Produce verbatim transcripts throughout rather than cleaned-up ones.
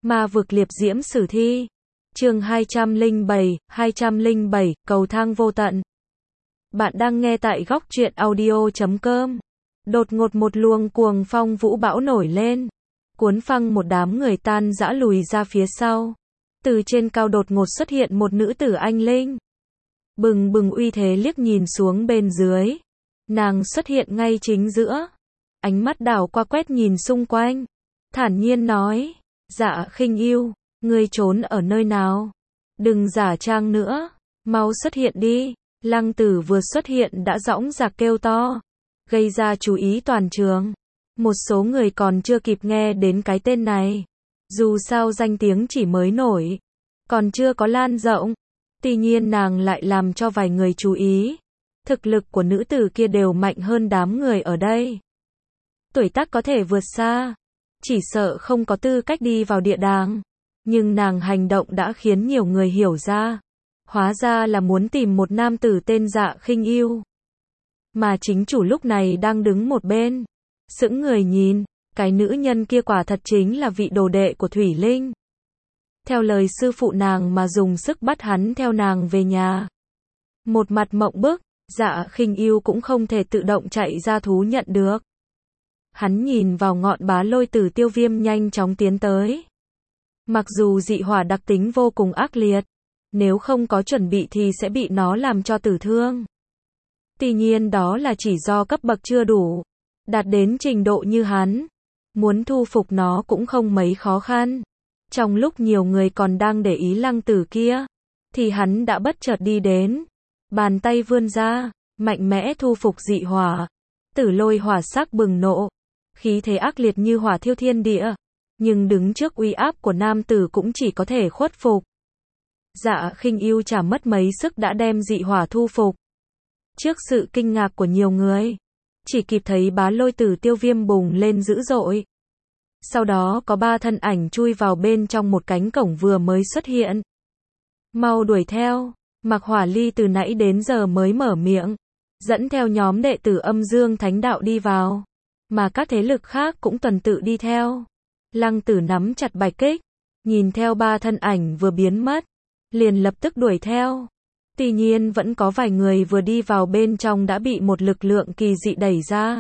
Ma vực liệp diễm sử thi. Chương hai trăm lẻ bảy, hai trăm lẻ bảy, cầu thang vô tận. Bạn đang nghe tại góc truyện audio chấm com. Đột ngột một luồng cuồng phong vũ bão nổi lên, cuốn phăng một đám người tan rã lùi ra phía sau. Từ trên cao đột ngột xuất hiện một nữ tử anh linh. Bừng bừng uy thế liếc nhìn xuống bên dưới. Nàng xuất hiện ngay chính giữa. Ánh mắt đảo qua quét nhìn xung quanh. Thản nhiên nói, Dạ Khinh Ưu, ngươi trốn ở nơi nào? Đừng giả trang nữa, mau xuất hiện đi. Lăng Tử vừa xuất hiện đã dõng dạc kêu to, gây ra chú ý toàn trường. Một số người còn chưa kịp nghe đến cái tên này. Dù sao danh tiếng chỉ mới nổi, còn chưa có lan rộng. Tuy nhiên nàng lại làm cho vài người chú ý. Thực lực của nữ tử kia đều mạnh hơn đám người ở đây. Tuổi tác có thể vượt xa, chỉ sợ không có tư cách đi vào địa đàng. Nhưng nàng hành động đã khiến nhiều người hiểu ra. Hóa ra là muốn tìm một nam tử tên Dạ Khinh Ưu. Mà chính chủ lúc này đang đứng một bên, sững người nhìn. Cái nữ nhân kia quả thật chính là vị đồ đệ của Thủy Linh. Theo lời sư phụ nàng mà dùng sức bắt hắn theo nàng về nhà. Một mặt mộng bức, Dạ Khinh Ưu cũng không thể tự động chạy ra thú nhận được. Hắn nhìn vào ngọn bá lôi tử tiêu viêm nhanh chóng tiến tới. Mặc dù dị hỏa đặc tính vô cùng ác liệt, nếu không có chuẩn bị thì sẽ bị nó làm cho tử thương. Tuy nhiên đó là chỉ do cấp bậc chưa đủ. Đạt đến trình độ như hắn, muốn thu phục nó cũng không mấy khó khăn. Trong lúc nhiều người còn đang để ý Lăng Tử kia, thì hắn đã bất chợt đi đến. Bàn tay vươn ra, mạnh mẽ thu phục dị hỏa. Tử lôi hỏa sắc bừng nộ, khí thế ác liệt như hỏa thiêu thiên địa. Nhưng đứng trước uy áp của nam tử cũng chỉ có thể khuất phục. Dạ Khinh Ưu chả mất mấy sức đã đem dị hỏa thu phục. Trước sự kinh ngạc của nhiều người, chỉ kịp thấy bá lôi tử tiêu viêm bùng lên dữ dội. Sau đó có ba thân ảnh chui vào bên trong một cánh cổng vừa mới xuất hiện. Mau đuổi theo. Mạc Hỏa Ly từ nãy đến giờ mới mở miệng, dẫn theo nhóm đệ tử Âm Dương Thánh Đạo đi vào, mà các thế lực khác cũng tuần tự đi theo. Lăng Tử nắm chặt bạch kích, nhìn theo ba thân ảnh vừa biến mất, liền lập tức đuổi theo. Tuy nhiên vẫn có vài người vừa đi vào bên trong đã bị một lực lượng kỳ dị đẩy ra,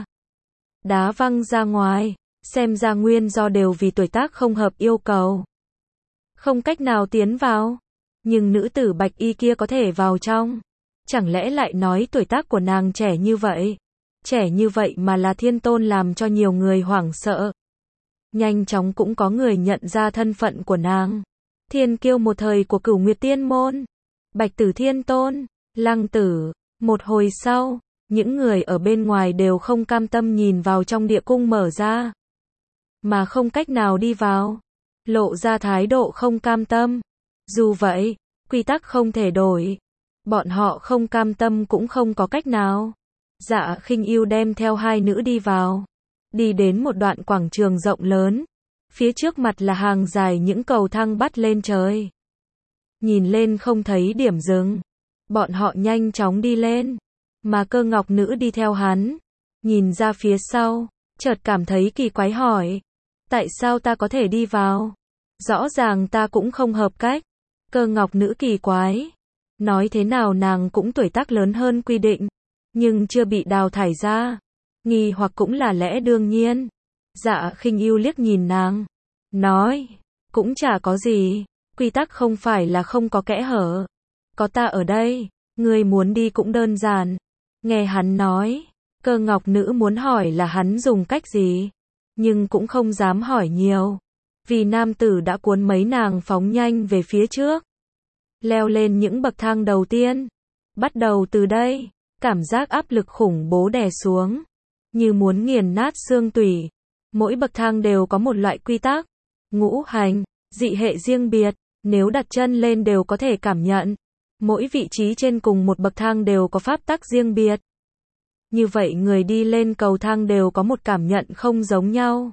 đá văng ra ngoài. Xem ra nguyên do đều vì tuổi tác không hợp yêu cầu, không cách nào tiến vào. Nhưng nữ tử bạch y kia có thể vào trong. Chẳng lẽ lại nói tuổi tác của nàng trẻ như vậy? Trẻ như vậy mà là thiên tôn làm cho nhiều người hoảng sợ. Nhanh chóng cũng có người nhận ra thân phận của nàng. Thiên kiêu một thời của Cửu Nguyệt Tiên Môn. Bạch Tử Thiên Tôn, Lăng Tử. Một hồi sau, những người ở bên ngoài đều không cam tâm nhìn vào trong địa cung mở ra, mà không cách nào đi vào. Lộ ra thái độ không cam tâm. Dù vậy, quy tắc không thể đổi. Bọn họ không cam tâm cũng không có cách nào. Dạ Khinh Ưu đem theo hai nữ đi vào. Đi đến một đoạn quảng trường rộng lớn. Phía trước mặt là hàng dài những cầu thang bắt lên trời. Nhìn lên không thấy điểm dừng. Bọn họ nhanh chóng đi lên. Mà Cơ Ngọc Nữ đi theo hắn. Nhìn ra phía sau, chợt cảm thấy kỳ quái hỏi. Tại sao ta có thể đi vào? Rõ ràng ta cũng không hợp cách. Cơ Ngọc Nữ kỳ quái. Nói thế nào nàng cũng tuổi tác lớn hơn quy định, nhưng chưa bị đào thải ra. Nghi hoặc cũng là lẽ đương nhiên. Dạ Khinh Ưu liếc nhìn nàng, nói, cũng chả có gì, quy tắc không phải là không có kẽ hở. Có ta ở đây, ngươi muốn đi cũng đơn giản. Nghe hắn nói, Cơ Ngọc Nữ muốn hỏi là hắn dùng cách gì, nhưng cũng không dám hỏi nhiều. Vì nam tử đã cuốn mấy nàng phóng nhanh về phía trước. Leo lên những bậc thang đầu tiên. Bắt đầu từ đây, cảm giác áp lực khủng bố đè xuống, như muốn nghiền nát xương tủy. Mỗi bậc thang đều có một loại quy tắc, ngũ hành, dị hệ riêng biệt, nếu đặt chân lên đều có thể cảm nhận. Mỗi vị trí trên cùng một bậc thang đều có pháp tắc riêng biệt. Như vậy người đi lên cầu thang đều có một cảm nhận không giống nhau.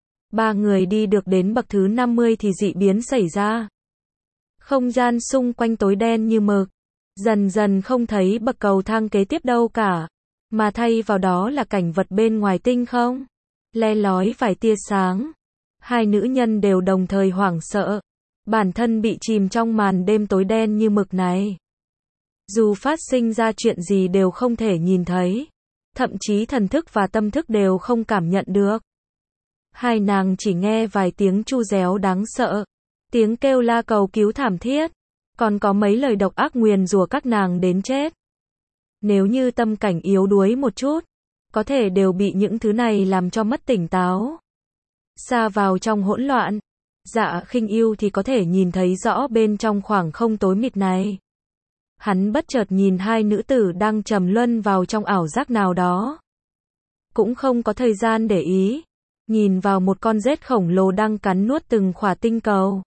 Ba người đi được đến bậc thứ năm mươi thì dị biến xảy ra. Không gian xung quanh tối đen như mực, dần dần không thấy bậc cầu thang kế tiếp đâu cả, mà thay vào đó là cảnh vật bên ngoài tinh không, le lói vài tia sáng. Hai nữ nhân đều đồng thời hoảng sợ. Bản thân bị chìm trong màn đêm tối đen như mực này. Dù phát sinh ra chuyện gì đều không thể nhìn thấy. Thậm chí thần thức và tâm thức đều không cảm nhận được. Hai nàng chỉ nghe vài tiếng tru réo đáng sợ. Tiếng kêu la cầu cứu thảm thiết. Còn có mấy lời độc ác nguyền rủa các nàng đến chết. Nếu như tâm cảnh yếu đuối một chút, có thể đều bị những thứ này làm cho mất tỉnh táo. Xa vào trong hỗn loạn. Dạ Khinh Ưu thì có thể nhìn thấy rõ bên trong khoảng không tối mịt này. Hắn bất chợt nhìn hai nữ tử đang trầm luân vào trong ảo giác nào đó. Cũng không có thời gian để ý. Nhìn vào một con rết khổng lồ đang cắn nuốt từng khỏa tinh cầu.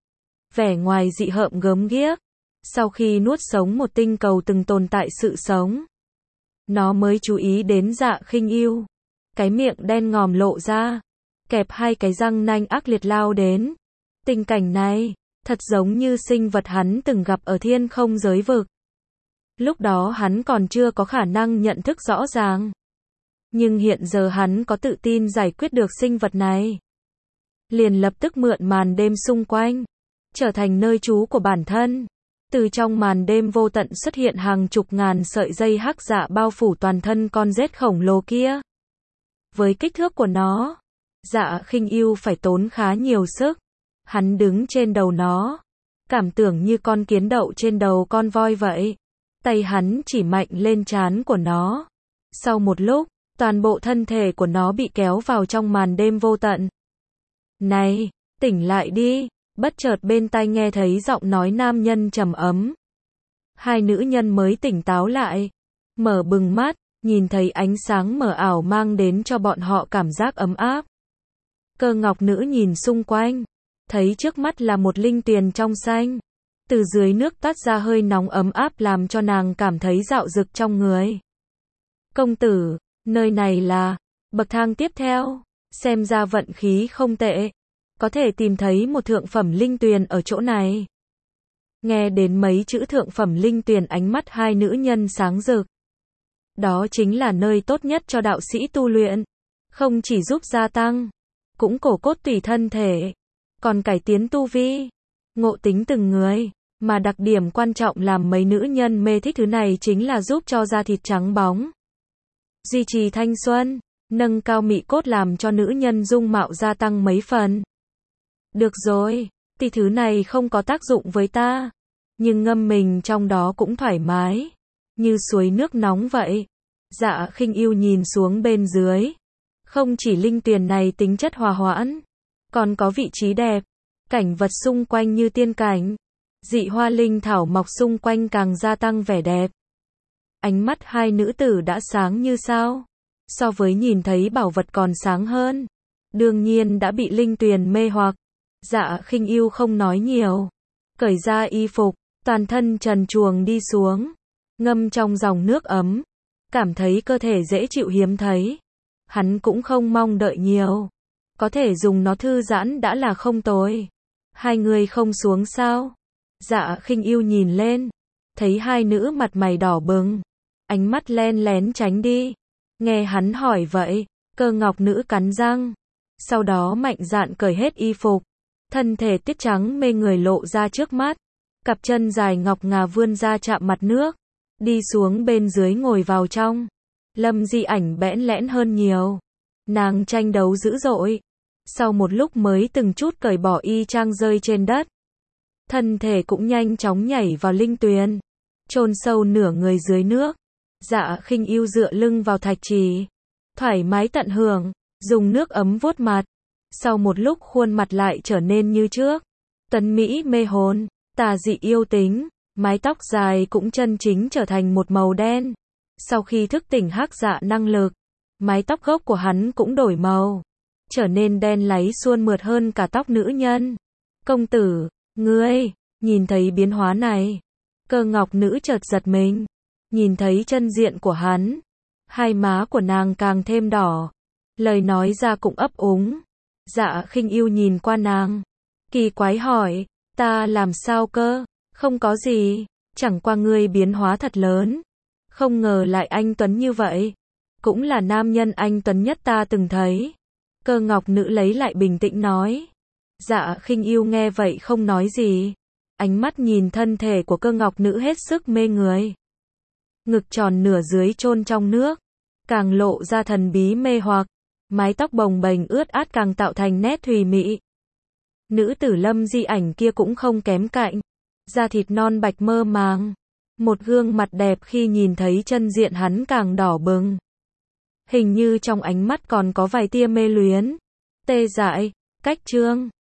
Vẻ ngoài dị hợm gớm ghiếc. Sau khi nuốt sống một tinh cầu từng tồn tại sự sống, nó mới chú ý đến Dạ Khinh Ưu. Cái miệng đen ngòm lộ ra, kẹp hai cái răng nanh ác liệt lao đến. Tình cảnh này, thật giống như sinh vật hắn từng gặp ở thiên không giới vực. Lúc đó hắn còn chưa có khả năng nhận thức rõ ràng. Nhưng hiện giờ hắn có tự tin giải quyết được sinh vật này. Liền lập tức mượn màn đêm xung quanh, trở thành nơi trú của bản thân. Từ trong màn đêm vô tận xuất hiện hàng chục ngàn sợi dây hắc dạ bao phủ toàn thân con rết khổng lồ kia. Với kích thước của nó, Dạ Khinh Ưu phải tốn khá nhiều sức. Hắn đứng trên đầu nó, cảm tưởng như con kiến đậu trên đầu con voi vậy. Tay hắn chỉ mạnh lên trán của nó. Sau một lúc, toàn bộ thân thể của nó bị kéo vào trong màn đêm vô tận. Này, tỉnh lại đi. Bất chợt bên tai nghe thấy giọng nói nam nhân trầm ấm. Hai nữ nhân mới tỉnh táo lại, mở bừng mắt, nhìn thấy ánh sáng mờ ảo mang đến cho bọn họ cảm giác ấm áp. Cơ ngọc nữ nhìn xung quanh, thấy trước mắt là một linh tuyền trong xanh. Từ dưới nước toát ra hơi nóng ấm áp làm cho nàng cảm thấy dạo dực trong người. Công tử, nơi này là bậc thang tiếp theo, xem ra vận khí không tệ. Có thể tìm thấy một thượng phẩm linh tuyền ở chỗ này. Nghe đến mấy chữ thượng phẩm linh tuyền, ánh mắt hai nữ nhân sáng rực. Đó chính là nơi tốt nhất cho đạo sĩ tu luyện. Không chỉ giúp gia tăng, cũng cổ cốt tùy thân thể, còn cải tiến tu vi, ngộ tính từng người. Mà đặc điểm quan trọng làm mấy nữ nhân mê thích thứ này chính là giúp cho da thịt trắng bóng, duy trì thanh xuân, nâng cao mị cốt làm cho nữ nhân dung mạo gia tăng mấy phần. Được rồi, thì thứ này không có tác dụng với ta, nhưng ngâm mình trong đó cũng thoải mái, như suối nước nóng vậy. Dạ Khinh Ưu nhìn xuống bên dưới, không chỉ linh tuyền này tính chất hòa hoãn, còn có vị trí đẹp, cảnh vật xung quanh như tiên cảnh, dị hoa linh thảo mọc xung quanh càng gia tăng vẻ đẹp. Ánh mắt hai nữ tử đã sáng như sao, so với nhìn thấy bảo vật còn sáng hơn. Đương nhiên đã bị linh tuyền mê hoặc. Dạ Khinh Ưu không nói nhiều, cởi ra y phục, toàn thân trần truồng đi xuống, ngâm trong dòng nước ấm, cảm thấy cơ thể dễ chịu hiếm thấy. Hắn cũng không mong đợi nhiều, có thể dùng nó thư giãn đã là không tồi. Hai người không xuống sao? Dạ Khinh Ưu nhìn lên, thấy hai nữ mặt mày đỏ bừng, ánh mắt len lén tránh đi. Nghe hắn hỏi vậy, cơ ngọc nữ cắn răng, sau đó mạnh dạn cởi hết y phục. Thân thể tuyết trắng mê người lộ ra trước mắt, cặp chân dài ngọc ngà vươn ra chạm mặt nước, đi xuống bên dưới ngồi vào trong. Lâm Di Ảnh bẽn lẽn hơn nhiều, nàng tranh đấu dữ dội, sau một lúc mới từng chút cởi bỏ y trang rơi trên đất. Thân thể cũng nhanh chóng nhảy vào linh tuyền, chôn sâu nửa người dưới nước. Dạ Khinh Ưu dựa lưng vào thạch trì, thoải mái tận hưởng, dùng nước ấm vuốt mặt. Sau một lúc khuôn mặt lại trở nên như trước, tuấn mỹ mê hồn, tà dị yêu tính, mái tóc dài cũng chân chính trở thành một màu đen. Sau khi thức tỉnh hắc dạ năng lực, mái tóc gốc của hắn cũng đổi màu, trở nên đen láy suôn mượt hơn cả tóc nữ nhân. Công tử, ngươi, nhìn thấy biến hóa này, cơ ngọc nữ chợt giật mình, nhìn thấy chân diện của hắn, hai má của nàng càng thêm đỏ, lời nói ra cũng ấp úng. Dạ Khinh Ưu nhìn qua nàng, kỳ quái hỏi, ta làm sao cơ? Không có gì, chẳng qua ngươi biến hóa thật lớn, không ngờ lại anh tuấn như vậy, cũng là nam nhân anh tuấn nhất ta từng thấy. Cơ ngọc nữ lấy lại bình tĩnh nói. Dạ Khinh Yêu nghe vậy không nói gì. Ánh mắt nhìn thân thể của cơ ngọc nữ hết sức mê người. Ngực tròn nửa dưới chôn trong nước, càng lộ ra thần bí mê hoặc. Mái tóc bồng bềnh ướt át càng tạo thành nét thùy mị. Nữ tử Lâm Di Ảnh kia cũng không kém cạnh. Da thịt non bạch mơ màng. Một gương mặt đẹp khi nhìn thấy chân diện hắn càng đỏ bừng. Hình như trong ánh mắt còn có vài tia mê luyến. Tê dại, cách trương.